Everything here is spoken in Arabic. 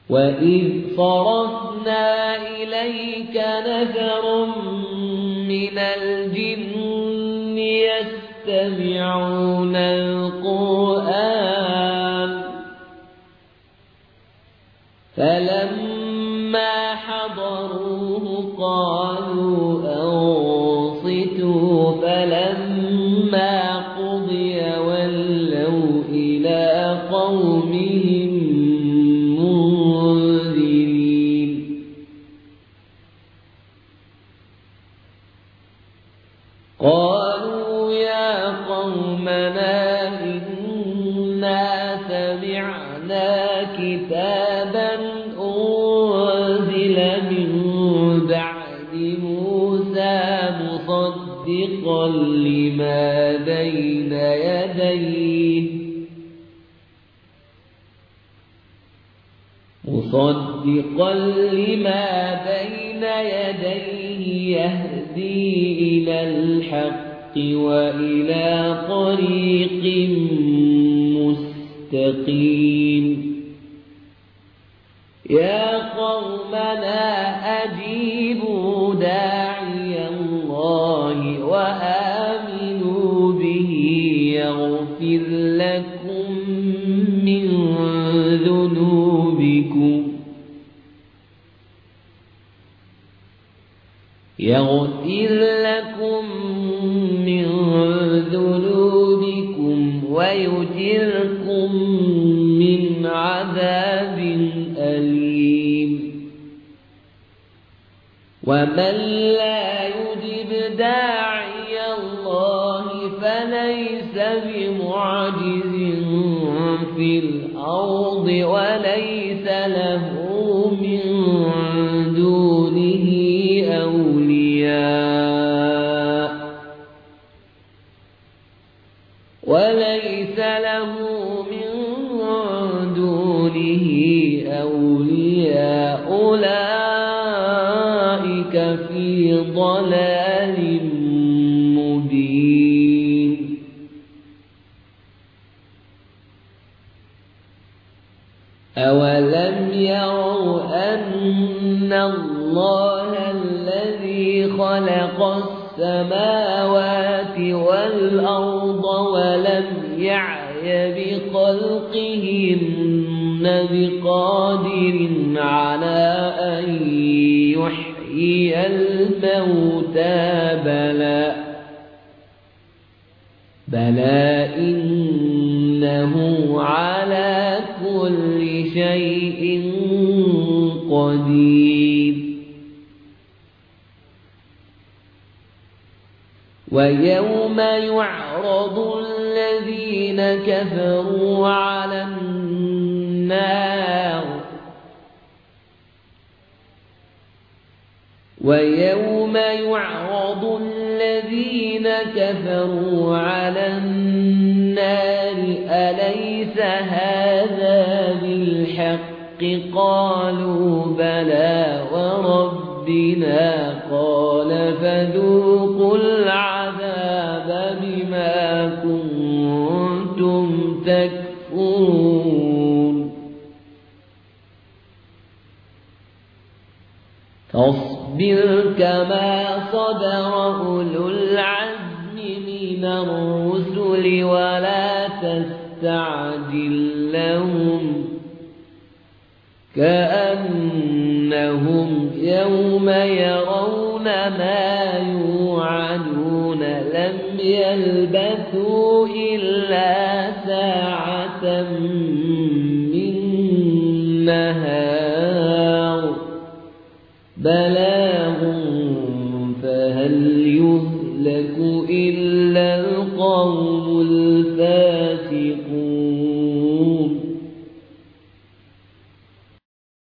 وَإِذْ صَرَفْنَا إِلَيْكَ نَفَرًا مِنَ الْجِنِّ يَسْتَمِعُونَ الْقُرْآنَ فَلَمَّا حَضَرُوهُ قَالُوا أَنصِتُوا فَلَمَّا قُضِيَ وَلَّوْا إِلَى قَوْمِهِمْ مُنذِرِينَ قَالُوا يَا قَوْمَنَا إِنَّا سَمِعْنَا كِتَابًا أُنزِلَ مِن بَعْدِ مُوسَى مُصَدِّقًا لِمَا بَيْنَ يَدَيْهِ يَهْدِي إِلَى الْحَقِّ وَإِلَى طَرِيقٍ مُسْتَقِيمٍ يَا قَوْمَنَا أَجِيبُوا دَاعِيَ اللَّهِ وَآمِنُوا بِهِ يَغْفِرْ لَكُم مِّن ذُنُوبِكُمْ وَيُجِرْكُم مِّنْ عَذَابٍ أَلِيمٍ وَمَن لَّا يُجِبْ دَاعِيَ اللَّهِ فَلَيْسَ بِمُعْجِزٍ فِي الْأَرْضِ وَلَيْسَ لَهُ مِن دُونِهِ أَوْلِيَاءُ أُولَئِكَ فِي ضَلَالٍ مُبِينٍ أَوَلَمْ يَرَوْا أَنَّ اللَّهَ الَّذِي خَلَقَ السَّمَاوَاتِ وَالْأَرْضَ وَلَمْ يَعْيَ بِخَلْقِهِنَّ بِقَادِرٍ عَلَى أَن يُحْيِيَ الْمَوْتَى بَلَى إِنَّهُ عَلَى كُلِّ شَيْءٍ قَدِيرٌ وَيَوْمَ يُعْرَضُ الَّذِينَ كَفَرُوا عَلَى النَّارِ أَلَيْسَ هَذَا بِالْحَقِّ قَالُوا بَلَى وَرَبِّنَا قَالَ فَذُوقُوا الْعَذَابَ بِمَا كُنتُمْ تَكْفُرُونَ فاصبر كما صبر أولو العزم من الرسل ولا تستعجل لهم كأنهم يوم يرون ما يوعدون لم يلبثوا إلا ساعة من نهار بلاغ فهل يهلك إلا القوم